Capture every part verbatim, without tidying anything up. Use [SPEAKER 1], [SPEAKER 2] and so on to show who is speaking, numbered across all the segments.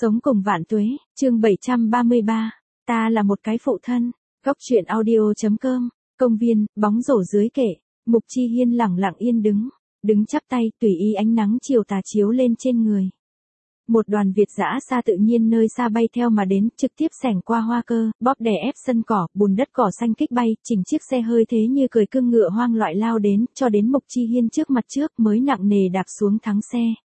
[SPEAKER 1] Sống cùng vạn tuế, chương bảy trăm ba mươi ba, ta là một cái phụ thân. Góc truyện audio chấm com, công viên, bóng rổ dưới kệ, Mục Chi Hiên lẳng lặng yên đứng, đứng chắp tay, tùy ý ánh nắng chiều tà chiếu lên trên người. Một đoàn Việt dã xa tự nhiên nơi xa bay theo mà đến, trực tiếp xẻng qua hoa cơ, bóp đè ép sân cỏ, bùn đất cỏ xanh kích bay, chỉnh chiếc xe hơi thế như cười cưng ngựa hoang loại lao đến, cho đến Mục Chi Hiên trước mặt trước mới nặng nề đạp xuống thắng xe.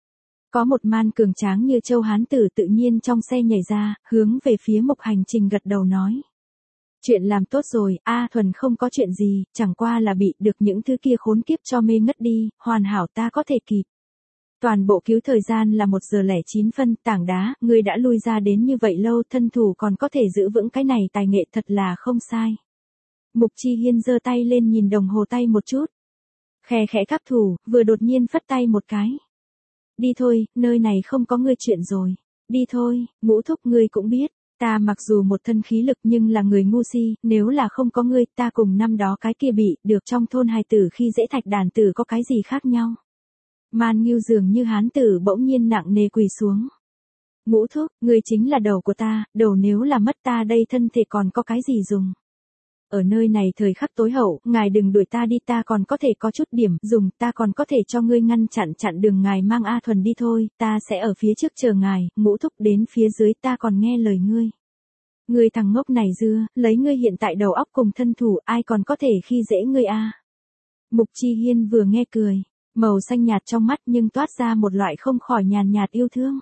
[SPEAKER 1] Có một man cường tráng như châu hán tử tự nhiên trong xe nhảy ra, hướng về phía Mục Hành Trình gật đầu nói. Chuyện làm tốt rồi, A Thuần không có chuyện gì, chẳng qua là bị được những thứ kia khốn kiếp cho mê ngất đi, hoàn hảo ta có thể kịp. Toàn bộ cứu thời gian là một giờ lẻ chín phân, tảng đá, ngươi đã lui ra đến như vậy lâu, thân thủ còn có thể giữ vững cái này, tài nghệ thật là không sai. Mục Chi Hiên giơ tay lên nhìn đồng hồ tay một chút. Khẽ khẽ các thủ, vừa đột nhiên phất tay một cái. Đi thôi, nơi này không có ngươi chuyện rồi. Đi thôi, Ngũ thúc ngươi cũng biết, ta mặc dù một thân khí lực nhưng là người ngu si, nếu là không có ngươi, ta cùng năm đó cái kia bị, được trong thôn hài tử khi dễ thạch đàn tử có cái gì khác nhau. Man Ngưu dường như hán tử bỗng nhiên nặng nề quỳ xuống. Ngũ thúc, ngươi chính là đầu của ta, đầu nếu là mất ta đây thân thể còn có cái gì dùng. Ở nơi này thời khắc tối hậu, ngài đừng đuổi ta đi, ta còn có thể có chút điểm dùng, ta còn có thể cho ngươi ngăn chặn chặn đường ngài mang A Thuần đi thôi, ta sẽ ở phía trước chờ ngài, Ngũ thúc đến phía dưới ta còn nghe lời ngươi. Ngươi thằng ngốc này dưa, lấy ngươi hiện tại đầu óc cùng thân thủ, ai còn có thể khi dễ ngươi a? Mục Chi Hiên vừa nghe cười, màu xanh nhạt trong mắt nhưng toát ra một loại không khỏi nhàn nhạt yêu thương.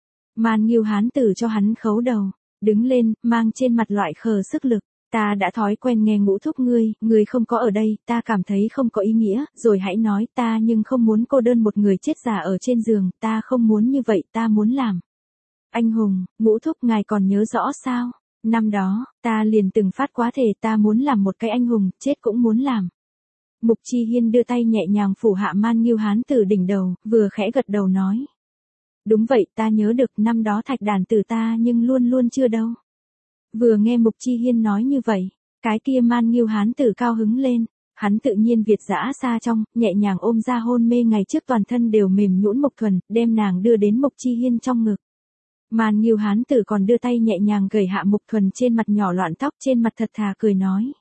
[SPEAKER 1] Man Ngưu hán tử cho hắn khấu đầu, đứng lên, mang trên mặt loại khờ sức lực. Ta đã thói quen nghe Ngũ thúc ngươi, ngươi không có ở đây, ta cảm thấy không có ý nghĩa, rồi hãy nói ta nhưng không muốn cô đơn một người chết già ở trên giường, ta không muốn như vậy, ta muốn làm. Anh hùng, Ngũ thúc ngài còn nhớ rõ sao? Năm đó, ta liền từng phát quá thể ta muốn làm một cái anh hùng, chết cũng muốn làm. Mục Chi Hiên đưa tay nhẹ nhàng phủ hạ Man Ngưu hán tử đỉnh đầu, vừa khẽ gật đầu nói. Đúng vậy, ta nhớ được năm đó thạch đàn tử ta nhưng luôn luôn chưa đâu. Vừa nghe Mục Chi Hiên nói như vậy, cái kia Man Ngưu hán tử cao hứng lên, hắn tự nhiên Việt dã xa trong, nhẹ nhàng ôm ra hôn mê ngày trước toàn thân đều mềm nhũn Mục Thuần, đem nàng đưa đến Mục Chi Hiên trong ngực. Man Ngưu hán tử còn đưa tay nhẹ nhàng gẩy hạ Mục Thuần trên mặt nhỏ loạn tóc, trên mặt thật thà cười nói.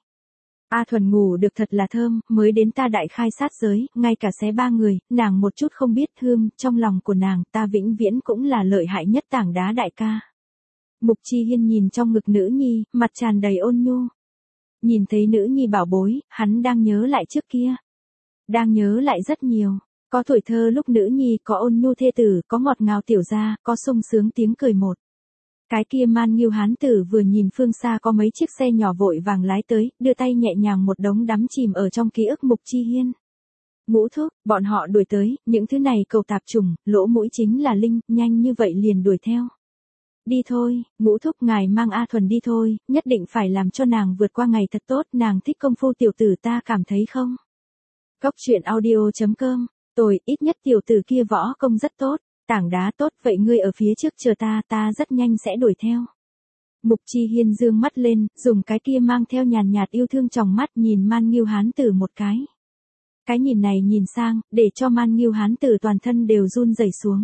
[SPEAKER 1] A Thuần ngủ được thật là thơm, mới đến ta đại khai sát giới, ngay cả xé ba người, nàng một chút không biết thương, trong lòng của nàng ta vĩnh viễn cũng là lợi hại nhất tảng đá đại ca. Mục Chi Hiên nhìn trong ngực nữ nhi, mặt tràn đầy ôn nhu. Nhìn thấy nữ nhi bảo bối, hắn đang nhớ lại trước kia. Đang nhớ lại rất nhiều, có tuổi thơ lúc nữ nhi, có ôn nhu thê tử, có ngọt ngào tiểu gia, có sung sướng tiếng cười một. Cái kia Man Ngưu hán tử vừa nhìn phương xa có mấy chiếc xe nhỏ vội vàng lái tới, đưa tay nhẹ nhàng một đống đắm chìm ở trong ký ức Mục Chi Hiên. Ngũ thúc, bọn họ đuổi tới, những thứ này cầu tạp trùng, lỗ mũi chính là linh, nhanh như vậy liền đuổi theo. Đi thôi, Ngũ thúc ngài mang A Thuần đi thôi, nhất định phải làm cho nàng vượt qua ngày thật tốt, nàng thích công phu tiểu tử ta cảm thấy không? Góc truyện audio chấm com, tôi, ít nhất tiểu tử kia võ công rất tốt, tảng đá tốt, vậy ngươi ở phía trước chờ ta, ta rất nhanh sẽ đuổi theo. Mục Chi Hiên dương mắt lên, dùng cái kia mang theo nhàn nhạt yêu thương trong mắt nhìn Man Ngưu hán tử một cái. Cái nhìn này nhìn sang, để cho Man Ngưu hán tử toàn thân đều run rẩy xuống.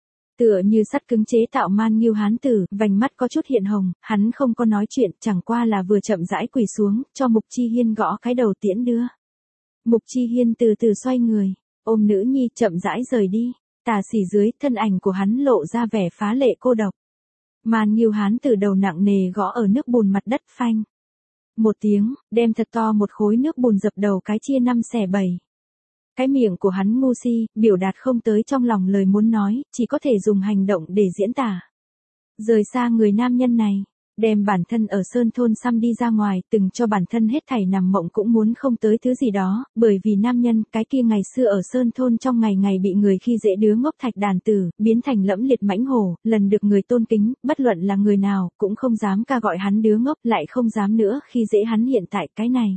[SPEAKER 1] Tựa như sắt cứng chế tạo Man Ngưu hán tử, vành mắt có chút hiện hồng, hắn không có nói chuyện, chẳng qua là vừa chậm rãi quỳ xuống, cho Mục Chi Hiên gõ cái đầu tiễn đưa. Mục Chi Hiên từ từ xoay người, ôm nữ nhi chậm rãi rời đi, tà xỉ dưới, thân ảnh của hắn lộ ra vẻ phá lệ cô độc. Man Ngưu hán tử đầu nặng nề gõ ở nước bùn mặt đất phanh. Một tiếng, đem thật to một khối nước bùn dập đầu cái chia năm xẻ bảy. Cái miệng của hắn ngu si, biểu đạt không tới trong lòng lời muốn nói, chỉ có thể dùng hành động để diễn tả. Rời xa người nam nhân này, đem bản thân ở sơn thôn xăm đi ra ngoài, từng cho bản thân hết thảy nằm mộng cũng muốn không tới thứ gì đó, bởi vì nam nhân, cái kia ngày xưa ở sơn thôn trong ngày ngày bị người khi dễ đứa ngốc thạch đàn tử, biến thành lẫm liệt mãnh hổ, lần được người tôn kính, bất luận là người nào, cũng không dám ca gọi hắn đứa ngốc, lại không dám nữa khi dễ hắn hiện tại cái này.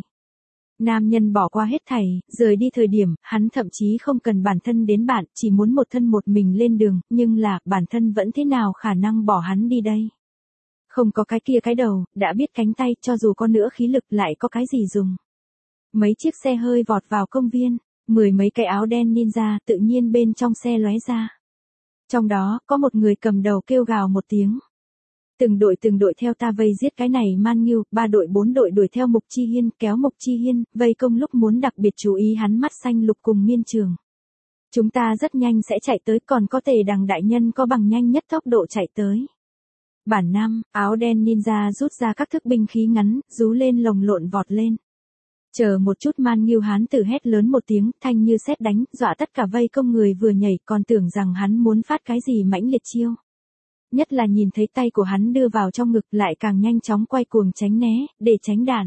[SPEAKER 1] Nam nhân bỏ qua hết thảy, rời đi thời điểm, hắn thậm chí không cần bản thân đến bạn, chỉ muốn một thân một mình lên đường, nhưng là, bản thân vẫn thế nào khả năng bỏ hắn đi đây. Không có cái kia cái đầu, đã biết cánh tay, cho dù có nữa khí lực lại có cái gì dùng. Mấy chiếc xe hơi vọt vào công viên, mười mấy cái áo đen ninja tự nhiên bên trong xe lóe ra. Trong đó, có một người cầm đầu kêu gào một tiếng. Từng đội từng đội theo ta vây giết cái này Man Nghiêu, ba đội bốn đội đuổi theo Mục Chi Hiên, kéo Mục Chi Hiên, vây công lúc muốn đặc biệt chú ý hắn mắt xanh lục cùng Miên Trường. Chúng ta rất nhanh sẽ chạy tới, còn có Tề Đằng đại nhân có bằng nhanh nhất tốc độ chạy tới. Bản năm, áo đen ninja rút ra các thức binh khí ngắn, rú lên lồng lộn vọt lên. Chờ một chút, Man Nghiêu hán tử hét lớn một tiếng, thanh như sét đánh, dọa tất cả vây công người vừa nhảy, còn tưởng rằng hắn muốn phát cái gì mãnh liệt chiêu. Nhất là nhìn thấy tay của hắn đưa vào trong ngực, lại càng nhanh chóng quay cuồng tránh né, để tránh đạn.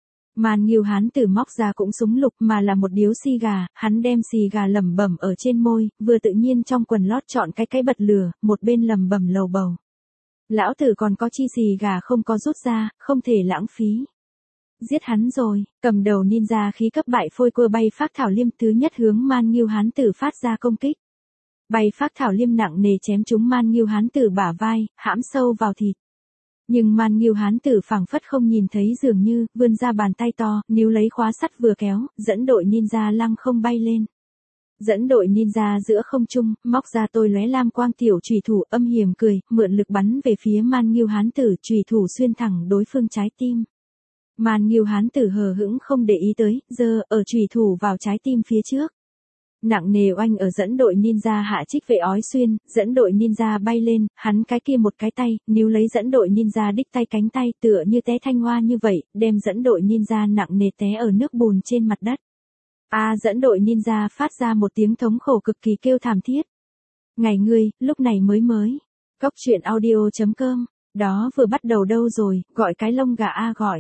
[SPEAKER 1] Man Nghiêu hán tử móc ra cũng súng lục mà là một điếu xì gà, hắn đem xì gà lẩm bẩm ở trên môi, vừa tự nhiên trong quần lót chọn cái cái bật lửa, một bên lẩm bẩm lầu bầu. Lão tử còn có chi xì gà không có rút ra, không thể lãng phí. Giết hắn rồi, cầm đầu ninja khí cấp bại phôi cua bay phác thảo liêm thứ nhất hướng Man Nghiêu hán tử phát ra công kích. Bay phác thảo liêm nặng nề chém trúng Man Nghiêu hán tử bả vai, hãm sâu vào thịt. Nhưng Man Nghiêu hán tử phảng phất không nhìn thấy dường như, vươn ra bàn tay to, níu lấy khóa sắt vừa kéo, dẫn đội ninja lăng không bay lên. Dẫn đội ninja giữa không trung, móc ra tôi lóe lam quang tiểu chủy thủ, âm hiểm cười, mượn lực bắn về phía Man Nghiêu hán tử, chủy thủ xuyên thẳng đối phương trái tim. Man Nghiêu hán tử hờ hững không để ý tới, giơ ở chủy thủ vào trái tim phía trước. Nặng nề oanh ở dẫn đội ninja hạ trích vệ ói xuyên, dẫn đội ninja bay lên, hắn cái kia một cái tay, níu lấy dẫn đội ninja đích tay cánh tay tựa như té thanh hoa như vậy, đem dẫn đội ninja nặng nề té ở nước bùn trên mặt đất. A à, dẫn đội ninja phát ra một tiếng thống khổ cực kỳ kêu thảm thiết. Ngày ngươi, lúc này mới mới. Cóc truyện audio chấm com, đó vừa bắt đầu đâu rồi, gọi cái lông gà A gọi.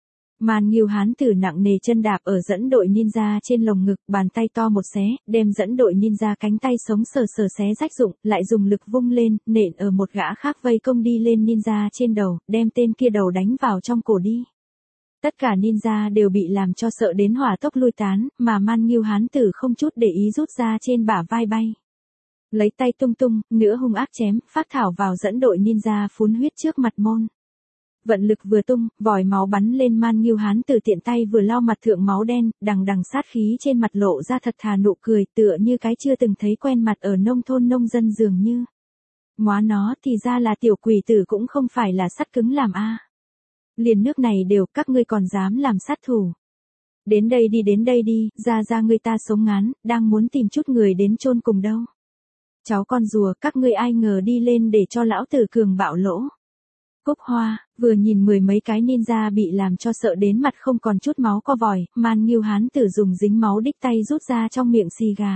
[SPEAKER 1] Man Nghiêu hán tử nặng nề chân đạp ở dẫn đội ninja trên lồng ngực, bàn tay to một xé, đem dẫn đội ninja cánh tay sống sờ sờ xé rách rụng, lại dùng lực vung lên, nện ở một gã khác vây công đi lên ninja trên đầu, đem tên kia đầu đánh vào trong cổ đi. Tất cả ninja đều bị làm cho sợ đến hỏa tốc lui tán, mà Man Nghiêu hán tử không chút để ý rút ra trên bả vai bay. Lấy tay tung tung, nữa hung ác chém, phát thảo vào dẫn đội ninja phun huyết trước mặt môn. Vận lực vừa tung, vòi máu bắn lên. Man Nghiêu hán tử tiện tay vừa lau mặt thượng máu đen, đằng đằng sát khí trên mặt lộ ra thật thà nụ cười, tựa như cái chưa từng thấy quen mặt ở nông thôn nông dân dường như. Móa nó, thì ra là tiểu quỷ tử cũng không phải là sắt cứng làm a. Liền nước này đều, các ngươi còn dám làm sát thủ. Đến đây đi, đến đây đi, ra ra người ta sống ngán, đang muốn tìm chút người đến chôn cùng đâu. Cháu con rùa, các ngươi ai ngờ đi lên để cho lão tử cường bạo lỗ. Cúc Hoa, vừa nhìn mười mấy cái ninja bị làm cho sợ đến mặt không còn chút máu co vòi, Man Nghiêu hán tử dùng dính máu đích tay rút ra trong miệng xì gà.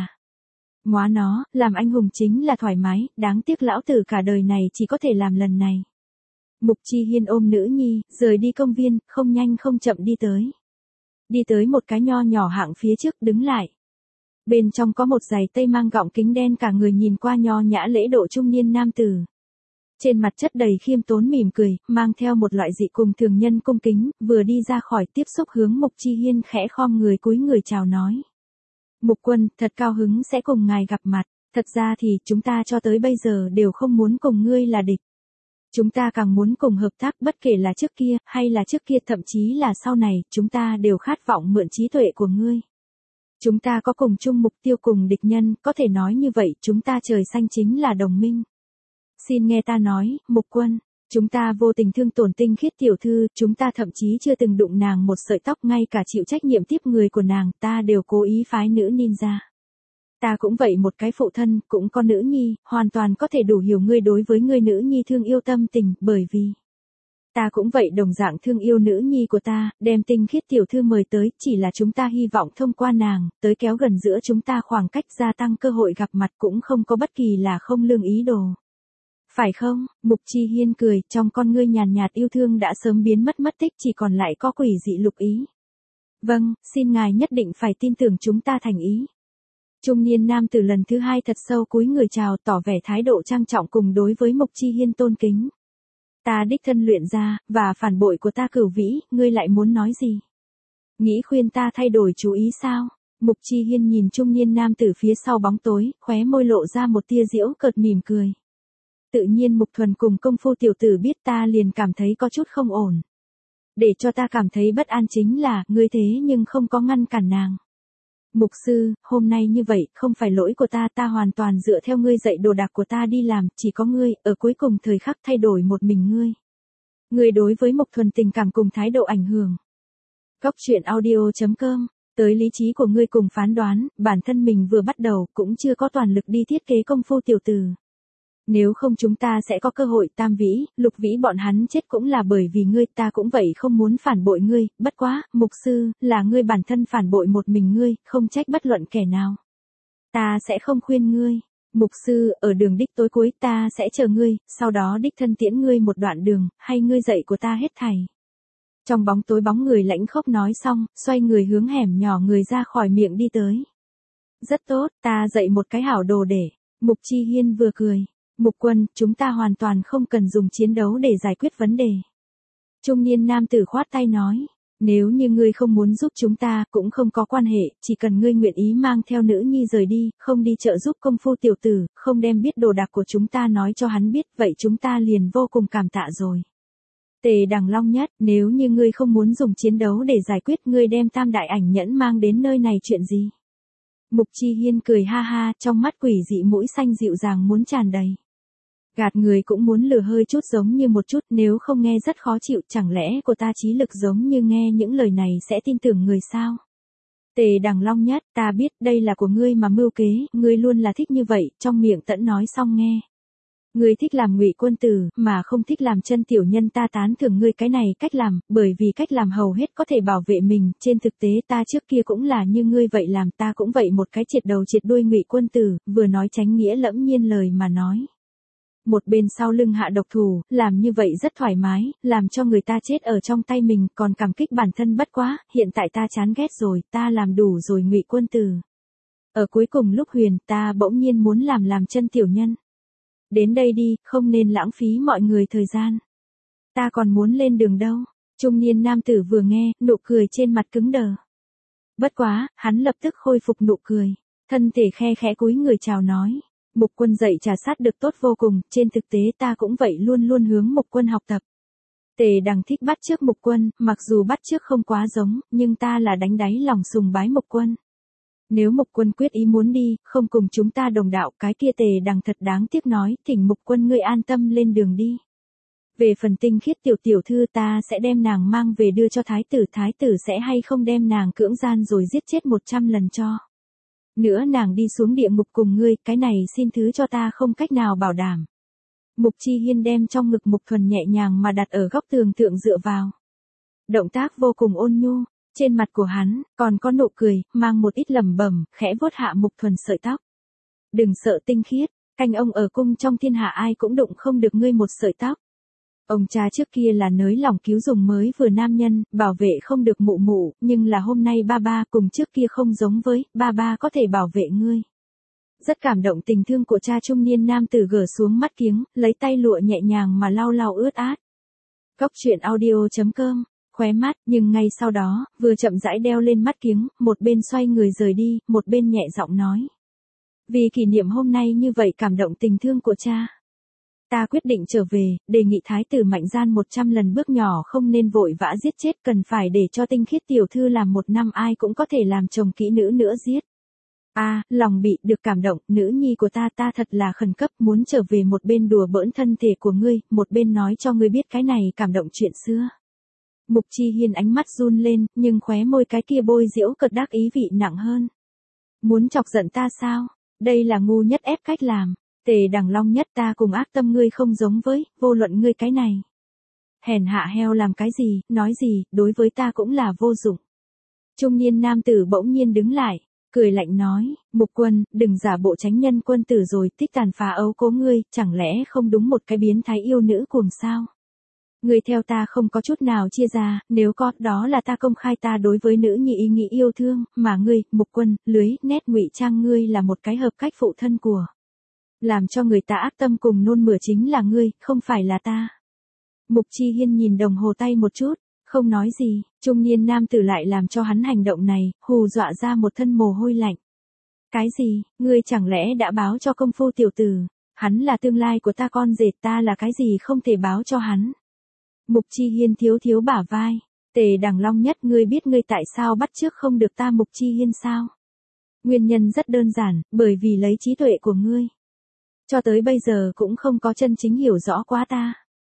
[SPEAKER 1] Móa nó, làm anh hùng chính là thoải mái, đáng tiếc lão tử cả đời này chỉ có thể làm lần này. Mục Chi Hiên ôm nữ nhi, rời đi công viên, không nhanh không chậm đi tới. Đi tới một cái nho nhỏ hạng phía trước, đứng lại. Bên trong có một giày tây mang gọng kính đen, cả người nhìn qua nho nhã lễ độ trung niên nam tử. Trên mặt chất đầy khiêm tốn mỉm cười, mang theo một loại dị cùng thường nhân cung kính, vừa đi ra khỏi tiếp xúc hướng Mục Chi Hiên khẽ khom người cúi người chào nói. Mục quân, thật cao hứng sẽ cùng ngài gặp mặt, thật ra thì chúng ta cho tới bây giờ đều không muốn cùng ngươi là địch. Chúng ta càng muốn cùng hợp tác, bất kể là trước kia, hay là trước kia, thậm chí là sau này, chúng ta đều khát vọng mượn trí tuệ của ngươi. Chúng ta có cùng chung mục tiêu, cùng địch nhân, có thể nói như vậy, chúng ta trời xanh chính là đồng minh. Xin nghe ta nói, Mục quân, chúng ta vô tình thương tổn Tinh Khiết tiểu thư, chúng ta thậm chí chưa từng đụng nàng một sợi tóc, ngay cả chịu trách nhiệm tiếp người của nàng, ta đều cố ý phái nữ ninja. Ta cũng vậy, một cái phụ thân, cũng có nữ nhi, hoàn toàn có thể đủ hiểu ngươi đối với ngươi nữ nhi thương yêu tâm tình, bởi vì ta cũng vậy đồng dạng thương yêu nữ nhi của ta, đem Tinh Khiết tiểu thư mời tới, chỉ là chúng ta hy vọng thông qua nàng, tới kéo gần giữa chúng ta khoảng cách, gia tăng cơ hội gặp mặt, cũng không có bất kỳ là không lương ý đồ. Phải không? Mục Chi Hiên cười, trong con ngươi nhàn nhạt yêu thương đã sớm biến mất mất tích, chỉ còn lại có quỷ dị lục ý. Vâng, xin ngài nhất định phải tin tưởng chúng ta thành ý. Trung niên nam tử lần thứ hai thật sâu cúi người chào, tỏ vẻ thái độ trang trọng cùng đối với Mục Chi Hiên tôn kính. Ta đích thân luyện ra, và phản bội của ta Cửu Vĩ, ngươi lại muốn nói gì? Nghĩ khuyên ta thay đổi chú ý sao? Mục Chi Hiên nhìn trung niên nam tử phía sau bóng tối, khóe môi lộ ra một tia giễu cợt mỉm cười. Tự nhiên Mục Thuần cùng công phu tiểu tử biết ta liền cảm thấy có chút không ổn. Để cho ta cảm thấy bất an chính là, ngươi thế nhưng không có ngăn cản nàng. Mục sư, hôm nay như vậy, không phải lỗi của ta, ta hoàn toàn dựa theo ngươi dạy đồ đạc của ta đi làm, chỉ có ngươi, ở cuối cùng thời khắc thay đổi một mình ngươi. Ngươi đối với Mục Thuần tình cảm cùng thái độ ảnh hưởng. Góc truyện audio chấm com, tới lý trí của ngươi cùng phán đoán, bản thân mình vừa bắt đầu, cũng chưa có toàn lực đi thiết kế công phu tiểu tử. Nếu không chúng ta sẽ có cơ hội. Tam Vĩ, Lục Vĩ bọn hắn chết cũng là bởi vì ngươi, ta cũng vậy không muốn phản bội ngươi, bất quá, mục sư, là ngươi bản thân phản bội một mình ngươi, không trách bất luận kẻ nào. Ta sẽ không khuyên ngươi. Mục sư, ở đường đích tối cuối ta sẽ chờ ngươi, sau đó đích thân tiễn ngươi một đoạn đường, hay ngươi dạy của ta hết thảy. Trong bóng tối bóng người lãnh khốc nói xong, xoay người hướng hẻm nhỏ người ra khỏi miệng đi tới. Rất tốt, ta dạy một cái hảo đồ để. Mục Chi Hiên vừa cười. Mục Quân, chúng ta hoàn toàn không cần dùng chiến đấu để giải quyết vấn đề. Trung niên nam tử khoát tay nói, nếu như ngươi không muốn giúp chúng ta, cũng không có quan hệ, chỉ cần ngươi nguyện ý mang theo nữ nhi rời đi, không đi trợ giúp công phu tiểu tử, không đem biết đồ đạc của chúng ta nói cho hắn biết, vậy chúng ta liền vô cùng cảm tạ rồi. Tề Đằng Long Nhất, nếu như ngươi không muốn dùng chiến đấu để giải quyết, ngươi đem tam đại ảnh nhẫn mang đến nơi này chuyện gì? Mục Chi Hiên cười ha ha, trong mắt quỷ dị mũi xanh dịu dàng muốn tràn đầy. Gạt người cũng muốn lừa hơi chút giống như một chút, nếu không nghe rất khó chịu, chẳng lẽ của ta trí lực giống như nghe những lời này sẽ tin tưởng người sao? Tề Đằng Long Nhất, ta biết đây là của ngươi mà mưu kế, ngươi luôn là thích như vậy, trong miệng tẫn nói xong nghe. Ngươi thích làm Ngụy Quân tử, mà không thích làm chân tiểu nhân, ta tán thưởng ngươi cái này cách làm, bởi vì cách làm hầu hết có thể bảo vệ mình, trên thực tế ta trước kia cũng là như ngươi vậy làm, ta cũng vậy một cái triệt đầu triệt đuôi Ngụy Quân tử, vừa nói tránh nghĩa lẫm nhiên lời mà nói. Một bên sau lưng hạ độc thủ, làm như vậy rất thoải mái, làm cho người ta chết ở trong tay mình, còn cảm kích bản thân bất quá, hiện tại ta chán ghét rồi, ta làm đủ rồi Ngụy Quân tử. Ở cuối cùng lúc huyền, ta bỗng nhiên muốn làm làm chân tiểu nhân. Đến đây đi, không nên lãng phí mọi người thời gian. Ta còn muốn lên đường đâu. Trung niên nam tử vừa nghe, nụ cười trên mặt cứng đờ. Bất quá, hắn lập tức khôi phục nụ cười. Thân thể khe khẽ cúi người chào nói. Mục Quân dạy trà sát được tốt vô cùng, trên thực tế ta cũng vậy luôn luôn hướng Mục Quân học tập. Tề Đằng thích bắt chước Mục Quân, mặc dù bắt chước không quá giống, nhưng ta là đánh đáy lòng sùng bái Mục Quân. Nếu Mục Quân quyết ý muốn đi, không cùng chúng ta đồng đạo, cái kia Tề Đằng thật đáng tiếc nói, thỉnh Mục Quân ngươi an tâm lên đường đi. Về phần tinh khiết tiểu tiểu thư, ta sẽ đem nàng mang về đưa cho thái tử, thái tử sẽ hay không đem nàng cưỡng gian rồi giết chết một trăm lần cho. Nữa nàng đi xuống địa ngục cùng ngươi, cái này xin thứ cho ta không cách nào bảo đảm. Mục Chi Hiên đem trong ngực Mục Thuần nhẹ nhàng mà đặt ở góc tường thượng dựa vào. Động tác vô cùng ôn nhu, trên mặt của hắn, còn có nụ cười, mang một ít lẩm bẩm, khẽ vuốt hạ Mục Thuần sợi tóc. Đừng sợ tinh khiết, canh ông ở cung trong thiên hạ ai cũng đụng không được ngươi một sợi tóc. Ông cha trước kia là nới lòng cứu dùng mới vừa nam nhân, bảo vệ không được mụ mụ, nhưng là hôm nay ba ba cùng trước kia không giống với, ba ba có thể bảo vệ ngươi. Rất cảm động tình thương của cha. Trung niên nam tử gỡ xuống mắt kiếng, lấy tay lụa nhẹ nhàng mà lau lau ướt át. Góc truyện audio chấm com, khóe mắt, nhưng ngay sau đó, vừa chậm rãi đeo lên mắt kiếng, một bên xoay người rời đi, một bên nhẹ giọng nói. Vì kỷ niệm hôm nay như vậy cảm động tình thương của cha. Ta quyết định trở về, đề nghị thái tử Mạnh Gian một trăm lần bước nhỏ không nên vội vã giết chết, cần phải để cho tinh khiết tiểu thư làm một năm ai cũng có thể làm chồng kỹ nữ nữa giết. A, à, lòng bị được cảm động, nữ nhi của ta ta thật là khẩn cấp muốn trở về, một bên đùa bỡn thân thể của ngươi, một bên nói cho ngươi biết cái này cảm động chuyện xưa. Mục Chi Hiên ánh mắt run lên, nhưng khóe môi cái kia bôi diễu cợt đắc ý vị nặng hơn. Muốn chọc giận ta sao? Đây là ngu nhất ép cách làm. Tề Đằng Long Nhất, ta cùng ác tâm ngươi không giống với, vô luận ngươi cái này. Hèn hạ heo làm cái gì, nói gì, đối với ta cũng là vô dụng. Trung niên nam tử bỗng nhiên đứng lại, cười lạnh nói, Mục Quân, đừng giả bộ tránh nhân quân tử rồi, tích tàn phá ấu cố ngươi, chẳng lẽ không đúng một cái biến thái yêu nữ cuồng sao? Ngươi theo ta không có chút nào chia ra, nếu có, đó là ta công khai ta đối với nữ nhi ý nghĩ yêu thương, mà ngươi, Mục Quân, lưới, nét ngụy trang ngươi là một cái hợp cách phụ thân của. Làm cho người ta ác tâm cùng nôn mửa chính là ngươi, không phải là ta. Mục Chi Hiên nhìn đồng hồ tay một chút, không nói gì, trung niên nam tử lại làm cho hắn hành động này, hù dọa ra một thân mồ hôi lạnh. Cái gì, ngươi chẳng lẽ đã báo cho công phu tiểu tử, hắn là tương lai của ta, con rể, ta là cái gì không thể báo cho hắn. Mục Chi Hiên thiếu thiếu bả vai, Tề Đằng Long Nhất, ngươi biết ngươi tại sao bắt chước không được ta Mục Chi Hiên sao? Nguyên nhân rất đơn giản, bởi vì lấy trí tuệ của ngươi. Cho tới bây giờ cũng không có chân chính hiểu rõ quá ta.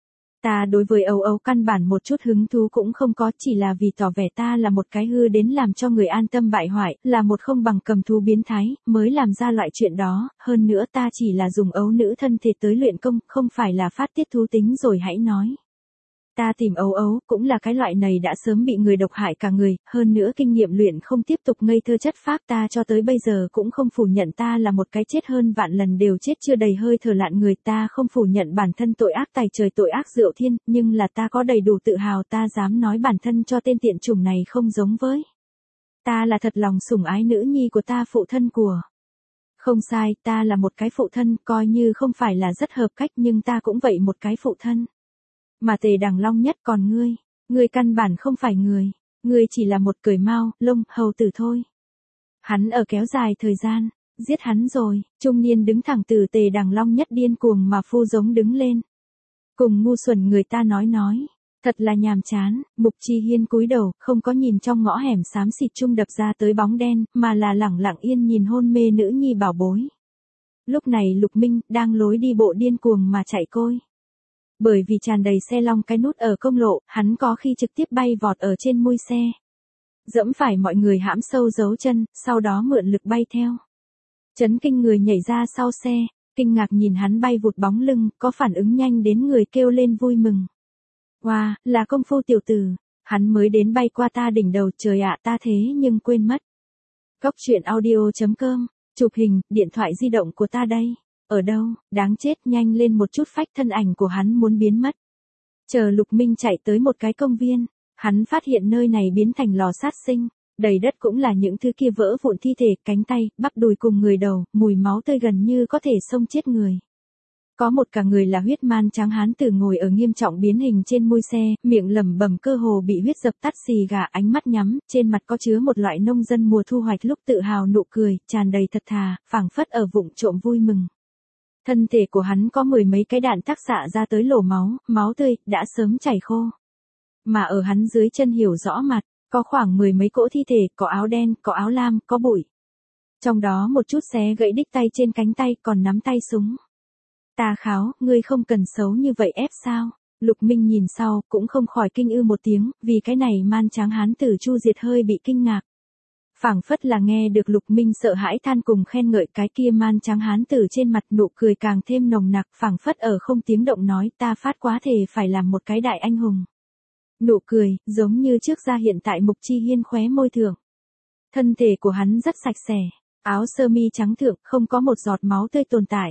[SPEAKER 1] Ta đối với Âu Âu căn bản một chút hứng thú cũng không có, chỉ là vì tỏ vẻ ta là một cái hư đến làm cho người an tâm bại hoại, là một không bằng cầm thú biến thái, mới làm ra loại chuyện đó, hơn nữa ta chỉ là dùng ấu nữ thân thể tới luyện công, không phải là phát tiết thú tính rồi hãy nói. Ta tìm Ấu Ấu, cũng là cái loại này đã sớm bị người độc hại cả người, hơn nữa kinh nghiệm luyện không tiếp tục ngây thơ chất phác, ta cho tới bây giờ cũng không phủ nhận ta là một cái chết hơn vạn lần đều chết chưa đầy hơi thở lạn người, ta không phủ nhận bản thân tội ác tài trời tội ác diệu thiên, nhưng là ta có đầy đủ tự hào, ta dám nói bản thân cho tên tiện chủng này không giống với. Ta là thật lòng sủng ái nữ nhi của ta, phụ thân của. Không sai, ta là một cái phụ thân, coi như không phải là rất hợp cách nhưng ta cũng vậy một cái phụ thân. Mà Tề Đằng Long Nhất, còn ngươi, ngươi căn bản không phải người, ngươi chỉ là một cởi mao, lông, hầu tử thôi. Hắn ở kéo dài thời gian, giết hắn rồi, trung niên đứng thẳng từ Tề Đằng Long Nhất điên cuồng mà phu giống đứng lên. Cùng ngu xuẩn người ta nói nói, thật là nhàm chán, Mục Chi Hiên cúi đầu, không có nhìn trong ngõ hẻm xám xịt trung đập ra tới bóng đen, mà là lẳng lặng yên nhìn hôn mê nữ nhi bảo bối. Lúc này Lục Minh đang lối đi bộ điên cuồng mà chạy côi. Bởi vì tràn đầy xe long cái nút ở công lộ, hắn có khi trực tiếp bay vọt ở trên mui xe. Dẫm phải mọi người hãm sâu giấu chân, sau đó mượn lực bay theo. Chấn kinh người nhảy ra sau xe, kinh ngạc nhìn hắn bay vụt bóng lưng, có phản ứng nhanh đến người kêu lên vui mừng. Wow, là công phu tiểu tử, hắn mới đến bay qua ta đỉnh đầu, trời ạ, ta thế nhưng quên mất. Góc truyện audio chấm com, chụp hình, điện thoại di động của ta đây. Ở đâu, đáng chết, nhanh lên một chút, phách thân ảnh của hắn muốn biến mất. Chờ Lục Minh chạy tới một cái công viên, hắn phát hiện nơi này biến thành lò sát sinh, đầy đất cũng là những thứ kia vỡ vụn thi thể, cánh tay, bắp đùi cùng người đầu, mùi máu tươi gần như có thể xông chết người. Có một cả người là huyết man trắng hán tử ngồi ở nghiêm trọng biến hình trên mui xe, miệng lẩm bẩm cơ hồ bị huyết dập tắt xì gà, ánh mắt nhắm, trên mặt có chứa một loại nông dân mùa thu hoạch lúc tự hào nụ cười, tràn đầy thật thà, phảng phất ở vụng trộm vui mừng. Thân thể của hắn có mười mấy cái đạn tác xạ ra tới lỗ máu, máu tươi, đã sớm chảy khô. Mà ở hắn dưới chân hiểu rõ mặt, có khoảng mười mấy cỗ thi thể, có áo đen, có áo lam, có bụi. Trong đó một chút xé gãy đích tay trên cánh tay, còn nắm tay súng. Ta kháo, ngươi không cần xấu như vậy ép sao? Lục Minh nhìn sau, cũng không khỏi kinh ư một tiếng, vì cái này man tráng hán tử Chu Diệt hơi bị kinh ngạc. Phảng phất là nghe được Lục Minh sợ hãi than cùng khen ngợi, cái kia man trắng hán tử trên mặt nụ cười càng thêm nồng nặc, phảng phất ở không tiếng động nói, ta phát quá thể phải làm một cái đại anh hùng. Nụ cười, giống như trước ra hiện tại Mục Chi Hiên khóe môi thượng. Thân thể của hắn rất sạch sẽ, áo sơ mi trắng thượng, không có một giọt máu tươi tồn tại.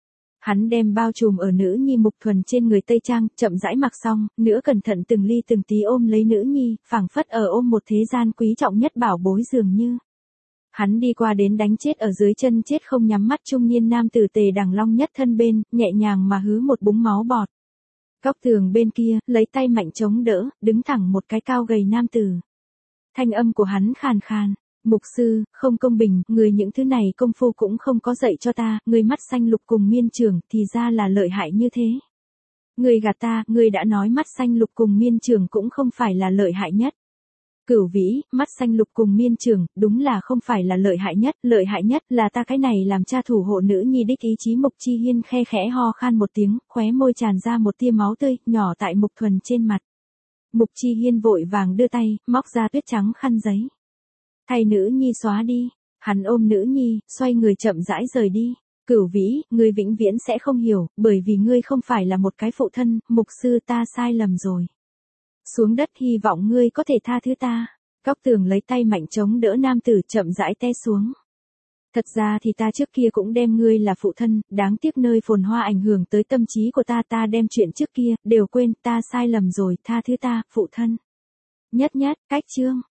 [SPEAKER 1] Hắn đem bao trùm ở nữ nhi Mục Thuần trên người tây trang, chậm rãi mặc xong, nữa cẩn thận từng ly từng tí ôm lấy nữ nhi, phảng phất ở ôm một thế gian quý trọng nhất bảo bối dường như. Hắn đi qua đến đánh chết ở dưới chân chết không nhắm mắt trung niên nam tử Tề Đằng Long Nhất thân bên, nhẹ nhàng mà hứ một búng máu bọt. Góc tường bên kia, lấy tay mạnh chống đỡ, đứng thẳng một cái cao gầy nam tử. Thanh âm của hắn khàn khàn. Mục sư, không công bình, người những thứ này công phu cũng không có dạy cho ta, người mắt xanh lục cùng miên trường, thì ra là lợi hại như thế. Người gạt ta, người đã nói mắt xanh lục cùng miên trường cũng không phải là lợi hại nhất. Cửu Vĩ, mắt xanh lục cùng miên trường, đúng là không phải là lợi hại nhất, lợi hại nhất là ta cái này làm cha thủ hộ nữ nhi đích ý chí. Mục Chi Hiên khe khẽ ho khan một tiếng, khóe môi tràn ra một tia máu tươi, nhỏ tại Mục Thuần trên mặt. Mục Chi Hiên vội vàng đưa tay, móc ra tuyết trắng khăn giấy. Thay nữ nhi xóa đi, hắn ôm nữ nhi, xoay người chậm rãi rời đi. Cửu Vĩ, ngươi vĩnh viễn sẽ không hiểu, bởi vì ngươi không phải là một cái phụ thân, mục sư, ta sai lầm rồi. Xuống đất, hy vọng ngươi có thể tha thứ ta. Góc tường lấy tay mạnh chống đỡ nam tử chậm rãi té xuống. Thật ra thì ta trước kia cũng đem ngươi là phụ thân, đáng tiếc nơi phồn hoa ảnh hưởng tới tâm trí của ta, ta đem chuyện trước kia, đều quên, ta sai lầm rồi, tha thứ ta, phụ thân. Nhất nhất, cách chương.